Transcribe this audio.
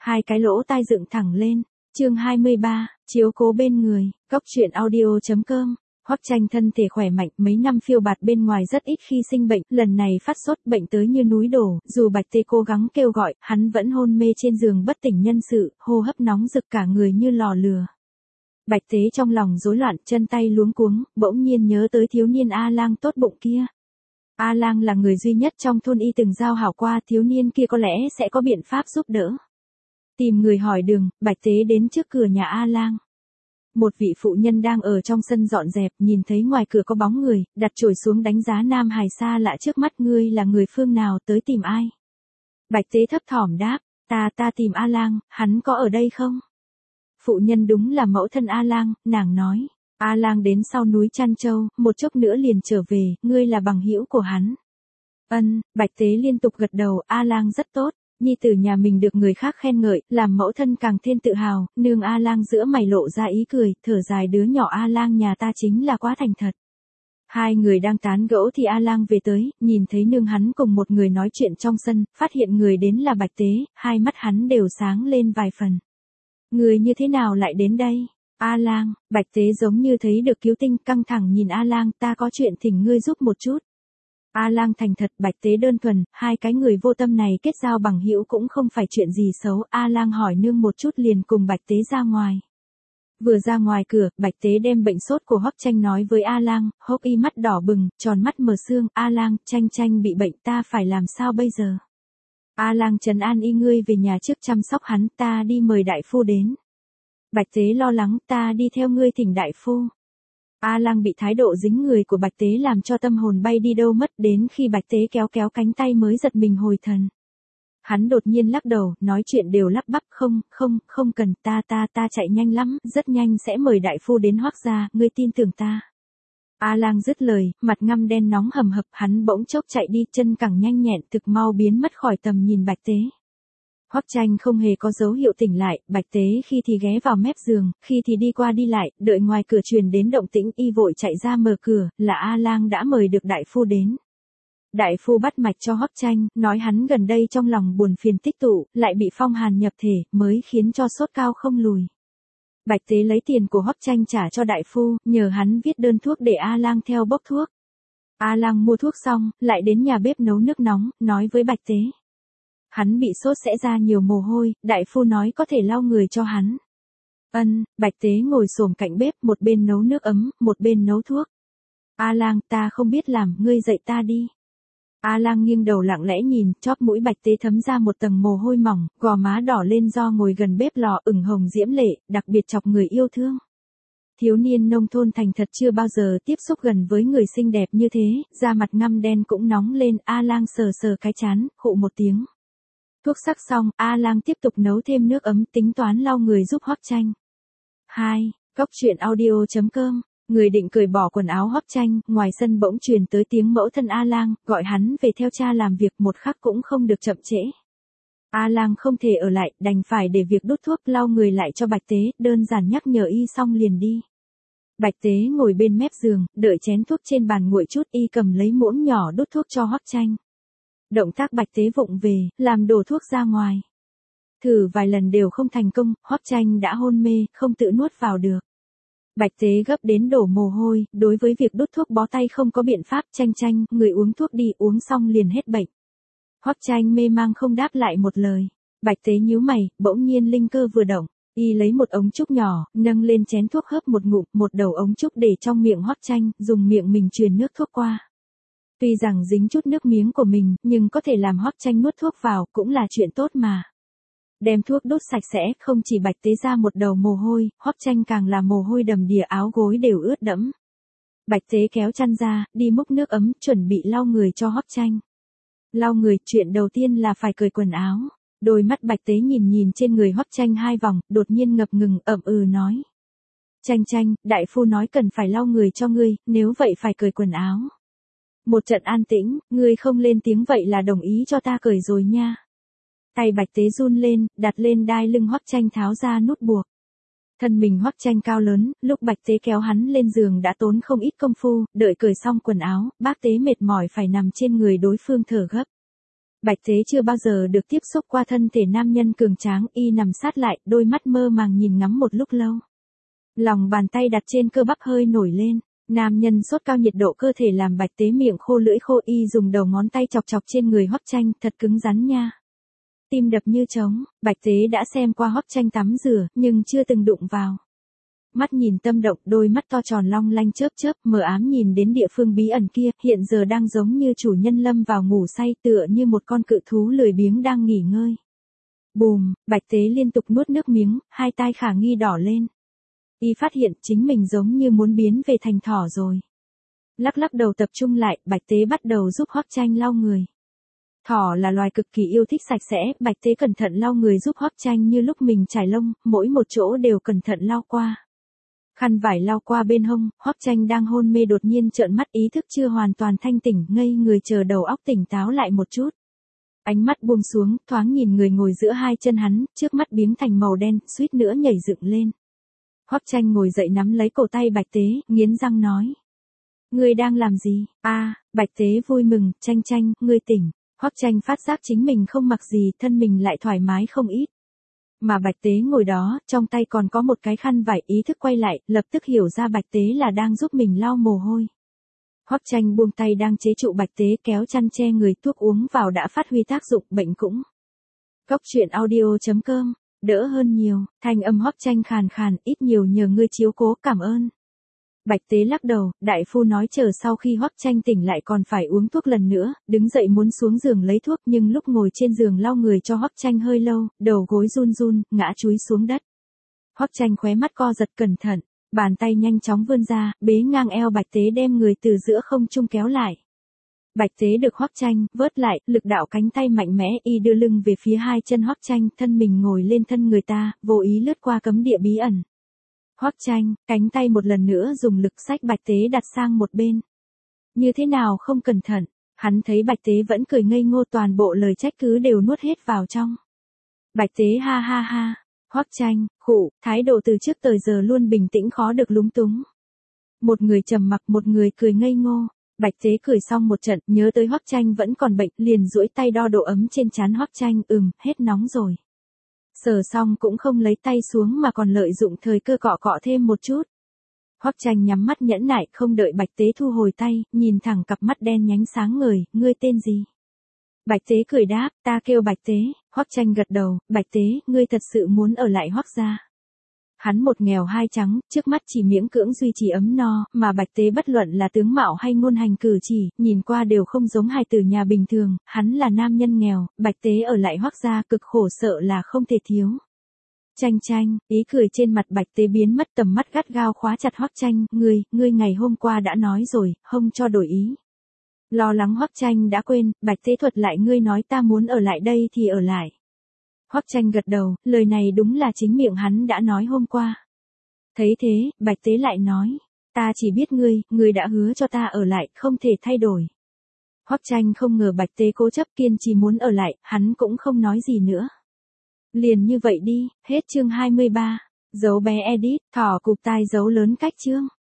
Hai cái lỗ tai dựng thẳng lên. Chương 23, chiếu cố bên người. Góc truyện audio.com. Hoắc Tranh thân thể khỏe mạnh, mấy năm phiêu bạt bên ngoài rất ít khi sinh bệnh, lần này phát sốt bệnh tới như núi đổ, dù Bạch Tế cố gắng kêu gọi, hắn vẫn hôn mê trên giường bất tỉnh nhân sự, hô hấp nóng rực cả người như lò lửa. Bạch Tế trong lòng rối loạn, chân tay luống cuống, bỗng nhiên nhớ tới thiếu niên A Lang tốt bụng kia. A Lang là người duy nhất trong thôn y từng giao hảo qua, thiếu niên kia có lẽ sẽ có biện pháp giúp đỡ. Tìm người hỏi đường, Bạch Tế đến trước cửa nhà A Lang. Một vị phụ nhân đang ở trong sân dọn dẹp, nhìn thấy ngoài cửa có bóng người, đặt chổi xuống đánh giá nam hài xa lạ trước mắt. Ngươi là người phương nào, tới tìm ai? Bạch Tế thấp thỏm đáp, ta tìm A Lang, hắn có ở đây không? Phụ nhân đúng là mẫu thân A Lang, nàng nói, A Lang đến sau núi Trăn Châu, một chốc nữa liền trở về, ngươi là bằng hữu của hắn. Ân, Bạch Tế liên tục gật đầu, A Lang rất tốt. Nhi tử nhà mình được người khác khen ngợi, làm mẫu thân càng thêm tự hào, nương A Lang giữa mày lộ ra ý cười, thở dài, đứa nhỏ A Lang nhà ta chính là quá thành thật. Hai người đang tán gẫu thì A Lang về tới, nhìn thấy nương hắn cùng một người nói chuyện trong sân, phát hiện người đến là Bạch Tế, hai mắt hắn đều sáng lên vài phần. Người như thế nào lại đến đây? A Lang, Bạch Tế giống như thấy được cứu tinh, căng thẳng nhìn A Lang, ta có chuyện thỉnh ngươi giúp một chút. A Lang thành thật, Bạch Tế đơn thuần, hai cái người vô tâm này kết giao bằng hữu cũng không phải chuyện gì xấu. A Lang hỏi nương một chút liền cùng Bạch Tế ra ngoài. Vừa ra ngoài cửa, Bạch Tế đem bệnh sốt của Hoắc Tranh nói với A Lang, Hoắc y mắt đỏ bừng, tròn mắt mờ sương, A Lang, Tranh bị bệnh, ta phải làm sao bây giờ? A Lang trấn an y, ngươi về nhà trước chăm sóc hắn, ta đi mời đại phu đến. Bạch Tế lo lắng, ta đi theo ngươi thỉnh đại phu. A Lang bị thái độ dính người của Bạch Tế làm cho tâm hồn bay đi đâu mất, đến khi Bạch Tế kéo cánh tay mới giật mình hồi thần. Hắn đột nhiên lắc đầu, nói chuyện đều lắp bắp, không cần, ta chạy nhanh lắm, rất nhanh sẽ mời đại phu đến Hoắc gia, ngươi tin tưởng ta. A Lang dứt lời, mặt ngăm đen nóng hầm hập, hắn bỗng chốc chạy đi, chân cẳng nhanh nhẹn, thực mau biến mất khỏi tầm nhìn Bạch Tế. Hoắc Tranh không hề có dấu hiệu tỉnh lại, Bạch Tế khi thì ghé vào mép giường, khi thì đi qua đi lại, đợi ngoài cửa truyền đến động tĩnh, y vội chạy ra mở cửa, là A Lang đã mời được đại phu đến. Đại phu bắt mạch cho Hoắc Tranh, nói hắn gần đây trong lòng buồn phiền tích tụ, lại bị phong hàn nhập thể, mới khiến cho sốt cao không lùi. Bạch Tế lấy tiền của Hoắc Tranh trả cho đại phu, nhờ hắn viết đơn thuốc để A Lang theo bốc thuốc. A Lang mua thuốc xong, lại đến nhà bếp nấu nước nóng, nói với Bạch Tế. Hắn bị sốt sẽ ra nhiều mồ hôi, đại phu nói có thể lau người cho hắn. Ân, Bạch Tế ngồi xổm cạnh bếp, một bên nấu nước ấm, một bên nấu thuốc. A Lang, ta không biết làm, ngươi dạy ta đi. A Lang nghiêng đầu lặng lẽ nhìn, chóp mũi Bạch Tế thấm ra một tầng mồ hôi mỏng, gò má đỏ lên do ngồi gần bếp lò, ửng hồng diễm lệ, đặc biệt chọc người yêu thương. Thiếu niên nông thôn thành thật chưa bao giờ tiếp xúc gần với người xinh đẹp như thế, da mặt ngăm đen cũng nóng lên. A Lang sờ cái trán, khụ một tiếng. Thuốc sắc xong, A Lang tiếp tục nấu thêm nước ấm, tính toán lau người giúp Hoắc Tranh. 2. Góc truyện audio.com. Người định cởi bỏ quần áo Hoắc Tranh, ngoài sân bỗng truyền tới tiếng mẫu thân A Lang, gọi hắn về theo cha làm việc, một khắc cũng không được chậm trễ. A Lang không thể ở lại, đành phải để việc đút thuốc lau người lại cho Bạch Tế, đơn giản nhắc nhở y xong liền đi. Bạch Tế ngồi bên mép giường, đợi chén thuốc trên bàn nguội chút, y cầm lấy muỗng nhỏ đút thuốc cho Hoắc Tranh. Động tác Bạch Tế vụng về, làm đổ thuốc ra ngoài. Thử vài lần đều không thành công, Hoắc Tranh đã hôn mê, không tự nuốt vào được. Bạch Tế gấp đến đổ mồ hôi, đối với việc đút thuốc bó tay không có biện pháp. Tranh, người uống thuốc đi, uống xong liền hết bệnh. Hoắc Tranh mê mang không đáp lại một lời. Bạch Tế nhíu mày, bỗng nhiên linh cơ vừa động, y lấy một ống trúc nhỏ, nâng lên chén thuốc hớp một ngụm, một đầu ống trúc để trong miệng Hoắc Tranh, dùng miệng mình truyền nước thuốc qua. Tuy rằng dính chút nước miếng của mình, nhưng có thể làm Hoắc Tranh nuốt thuốc vào, cũng là chuyện tốt mà. Đem thuốc đốt sạch sẽ, không chỉ Bạch Tế ra một đầu mồ hôi, Hoắc Tranh càng là mồ hôi đầm đìa, áo gối đều ướt đẫm. Bạch Tế kéo chăn ra, đi múc nước ấm, chuẩn bị lau người cho Hoắc Tranh. Lau người, chuyện đầu tiên là phải cởi quần áo. Đôi mắt Bạch Tế nhìn trên người Hoắc Tranh hai vòng, đột nhiên ngập ngừng, nói. Tranh, đại phu nói cần phải lau người cho ngươi, nếu vậy phải cởi quần áo. Một trận an tĩnh, ngươi không lên tiếng vậy là đồng ý cho ta cởi rồi nha. Tay Bạch Tế run lên, đặt lên đai lưng Hoắc Tranh, tháo ra nút buộc. Thân mình Hoắc Tranh cao lớn, lúc Bạch Tế kéo hắn lên giường đã tốn không ít công phu, đợi cởi xong quần áo, bác Tế mệt mỏi phải nằm trên người đối phương thở gấp. Bạch Tế chưa bao giờ được tiếp xúc qua thân thể nam nhân cường tráng, y nằm sát lại, đôi mắt mơ màng nhìn ngắm một lúc lâu. Lòng bàn tay đặt trên cơ bắp hơi nổi lên, nam nhân sốt cao nhiệt độ cơ thể làm Bạch Tế miệng khô lưỡi khô, y dùng đầu ngón tay chọc chọc trên người Hoắc Tranh, thật cứng rắn nha. Tim đập như trống, Bạch Tế đã xem qua Hoắc Tranh tắm rửa, nhưng chưa từng đụng vào. Mắt nhìn tâm động, đôi mắt to tròn long lanh chớp chớp, mờ ám nhìn đến địa phương bí ẩn kia, hiện giờ đang giống như chủ nhân lâm vào ngủ say, tựa như một con cự thú lười biếng đang nghỉ ngơi. Bùm, Bạch Tế liên tục nuốt nước miếng, hai tai khả nghi đỏ lên. Y phát hiện chính mình giống như muốn biến về thành thỏ rồi. Lắc lắc đầu tập trung lại, Bạch Tế bắt đầu giúp Hoắc Tranh lau người. Thỏ là loài cực kỳ yêu thích sạch sẽ, Bạch Tế cẩn thận lau người giúp Hoắc Tranh như lúc mình chải lông, mỗi một chỗ đều cẩn thận lau qua. Khăn vải lau qua bên hông, Hoắc Tranh đang hôn mê đột nhiên trợn mắt, ý thức chưa hoàn toàn thanh tỉnh, ngây người chờ đầu óc tỉnh táo lại một chút. Ánh mắt buông xuống, thoáng nhìn người ngồi giữa hai chân hắn, trước mắt biếng thành màu đen, suýt nữa nhảy dựng lên. Hoắc Tranh ngồi dậy nắm lấy cổ tay Bạch Tế, nghiến răng nói. Ngươi đang làm gì? Bạch Tế vui mừng, Tranh Tranh, ngươi tỉnh. Hoắc Tranh phát giác chính mình không mặc gì, thân mình lại thoải mái không ít. Mà Bạch Tế ngồi đó, trong tay còn có một cái khăn vải, ý thức quay lại, lập tức hiểu ra Bạch Tế là đang giúp mình lau mồ hôi. Hoắc Tranh buông tay đang chế trụ Bạch Tế, kéo chăn che người, thuốc uống vào đã phát huy tác dụng, bệnh cũng. Cốc truyện audio.com, đỡ hơn nhiều, thanh âm Hoắc Tranh khàn khàn, ít nhiều nhờ ngươi chiếu cố, cảm ơn. Bạch Tế lắc đầu, đại phu nói chờ sau khi Hoắc Tranh tỉnh lại còn phải uống thuốc lần nữa, đứng dậy muốn xuống giường lấy thuốc, nhưng lúc ngồi trên giường lau người cho Hoắc Tranh hơi lâu, đầu gối run run, ngã chúi xuống đất. Hoắc Tranh khóe mắt co giật cẩn thận, bàn tay nhanh chóng vươn ra, bế ngang eo Bạch Tế đem người từ giữa không trung kéo lại. Bạch Tế được Hoắc Tranh vớt lại, lực đạo cánh tay mạnh mẽ, y đưa lưng về phía hai chân Hoắc Tranh, thân mình ngồi lên thân người ta, vô ý lướt qua cấm địa bí ẩn. Hoắc Tranh, cánh tay một lần nữa dùng lực xách Bạch Tế đặt sang một bên. Như thế nào không cẩn thận, hắn thấy Bạch Tế vẫn cười ngây ngô, toàn bộ lời trách cứ đều nuốt hết vào trong. Bạch Tế ha ha ha, Hoắc Tranh, khụ, thái độ từ trước tới giờ luôn bình tĩnh khó được lúng túng. Một người trầm mặc, một người cười ngây ngô. Bạch Tế cười xong một trận, nhớ tới Hoắc Tranh vẫn còn bệnh, liền duỗi tay đo độ ấm trên trán Hoắc Tranh, hết nóng rồi. Sờ xong cũng không lấy tay xuống mà còn lợi dụng thời cơ cọ cọ thêm một chút. Hoắc Tranh nhắm mắt nhẫn nại, không đợi Bạch Tế thu hồi tay, nhìn thẳng cặp mắt đen nhánh sáng ngời, ngươi tên gì? Bạch Tế cười đáp, ta kêu Bạch Tế. Hoắc Tranh gật đầu, Bạch Tế, ngươi thật sự muốn ở lại Hoắc gia? Hắn một nghèo hai trắng, trước mắt chỉ miễn cưỡng duy trì ấm no, mà Bạch Tế bất luận là tướng mạo hay ngôn hành cử chỉ, nhìn qua đều không giống hài tử nhà bình thường, hắn là nam nhân nghèo, Bạch Tế ở lại Hoắc gia cực khổ sợ là không thể thiếu. Tranh Tranh, ý cười trên mặt Bạch Tế biến mất, tầm mắt gắt gao khóa chặt Hoắc Tranh, ngươi ngày hôm qua đã nói rồi, không cho đổi ý. Lo lắng Hoắc Tranh đã quên, Bạch Tế thuật lại, ngươi nói ta muốn ở lại đây thì ở lại. Hoắc Tranh gật đầu, lời này đúng là chính miệng hắn đã nói hôm qua. Thấy thế, Bạch Tế lại nói, ta chỉ biết ngươi đã hứa cho ta ở lại, không thể thay đổi. Hoắc Tranh không ngờ Bạch Tế cố chấp kiên trì muốn ở lại, hắn cũng không nói gì nữa. Liền như vậy đi, hết chương 23. Dấu bé edit, thỏ cụp tai dấu lớn cách chương.